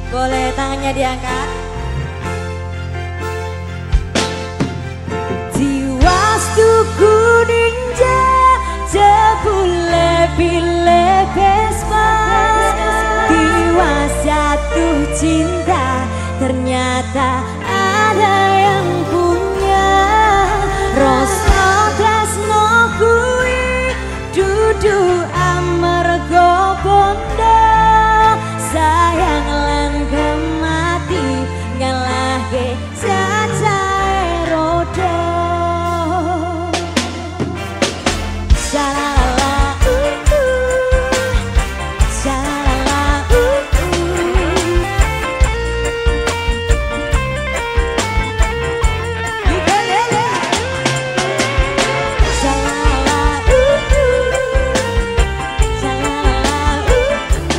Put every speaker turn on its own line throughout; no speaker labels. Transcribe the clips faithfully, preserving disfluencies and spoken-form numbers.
Boleh tangannya diangkat. Tiwas tuku ninja jebule bile Vespa. Tiwas jatuh cinta ternyata ada yang punya. Rasa tresno kuwi dudu amarga bondo. Sayang lan kemati ngalahke cacahe rodo. Shalala uh uh, shalala uh uh. Ukulele. Shalala uh uh, shalala uh uh.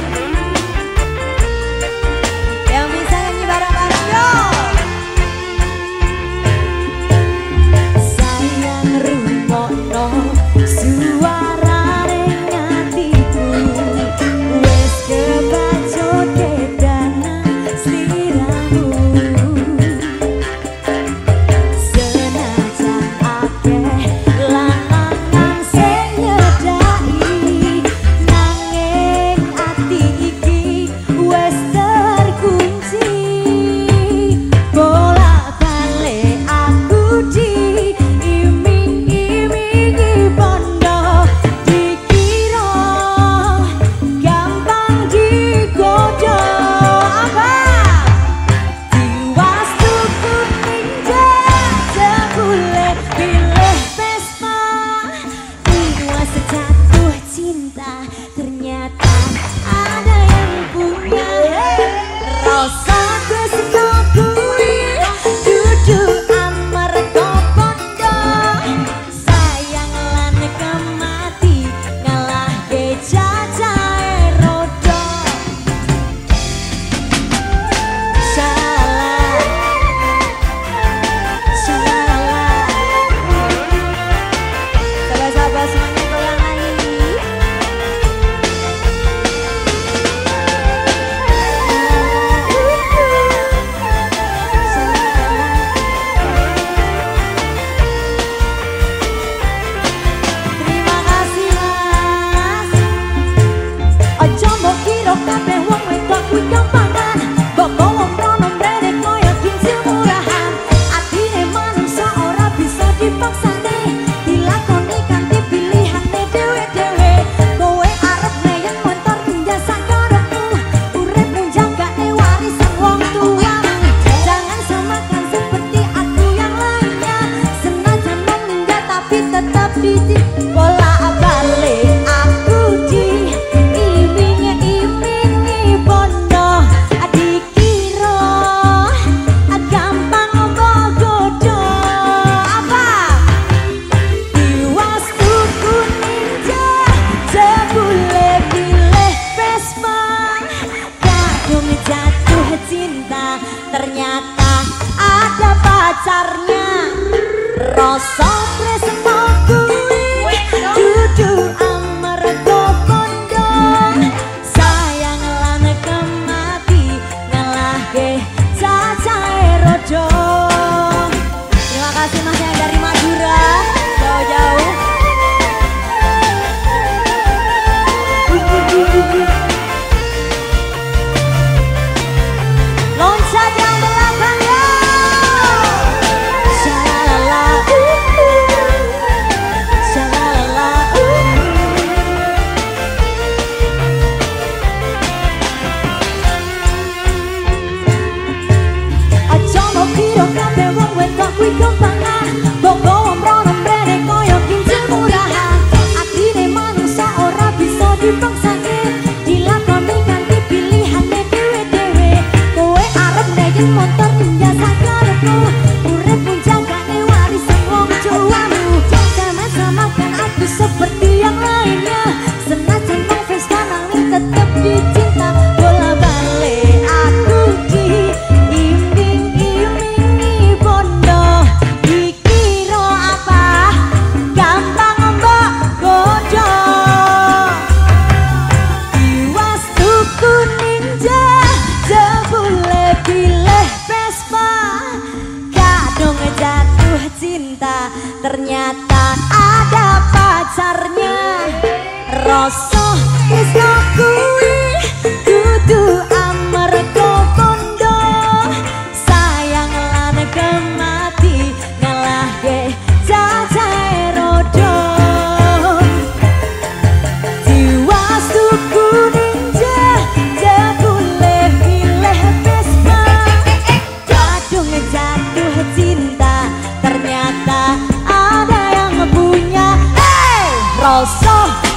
Yang bisa nyanyi bareng-bareng dong. Sayang rungokno suarane ngatiku. Wes kebacut kedanan sliramu. Senajan akeh lanangan sing nyedaki, nanging ati iki wes terkunci. Bolak-balik aku diiming-imingi bondo. Dikira gampang digoda. Apa? Tiwas tuku ninja jebule pilih Vespa. Tiwas jatuh cinta ternyata ada yang punya. Rasa tresno kuwi dudu amarga bondo. Sayang lan kemati ngalahke cacahe rodo. Shalala, shalala. Sahabat-sahabat semuanya goyang lagi. Terima kasih Mas. Ojo mbok kira kabeh wong wedok kuwi gampangan. Mbok gawa mrono mrene kaya kincil murahan. Atine manungsa ora bisa dipaksane, dilakoni kanthi pilihane dhewe-dhewe. Kowe arep neyen montor ninja sakarepmu, urip njagane warisan wong tuamu. Jangan samakan seperti aku yang lainnya. Senajan wong ninja tapi tetap dicip. Bolak-balik aku diiming-imingi bondo. Dikira gampang mbok goda. Apa? Tiwas tuku ninja jebule pilih Vespa. Kadung jatuh cinta ternyata ada pacarnya. Rasa tresno kuwi dudu amarga bondo. Sayang lan kemati ngalahke cacahe rodo. Terima kasih Mas yang dari Madura jauh-jauh. Loncat yang belakang ya. Shalala uh uh, shalala uh uh. Aja mbok kira kabeh wong wedok kuwi gampangan. Mbok gawa mrono mrene kaya kincil murahan. Atine manungsa ora bisa dipaksane, dilakoni kanthi pilihane dhewe-dhewe. Kowe arep neyen montor ninja sakarepmu, urip njagane warisan wong tuamu. Jangan samakan aku seperti yang lainnya. Senajan wong Vespa nanging tetep dicinta. Bola-balik aku diiming-imingi bondo. Dikira apa? Gampang mbok goda. Rasa tresno kuwi kudu amarga kondo sayang lan kemati ngalahke cacahe rodo jiwa suku ninja jebule milih Vespa jatuh jatuh cinta ternyata ada yang punya hey! Rasa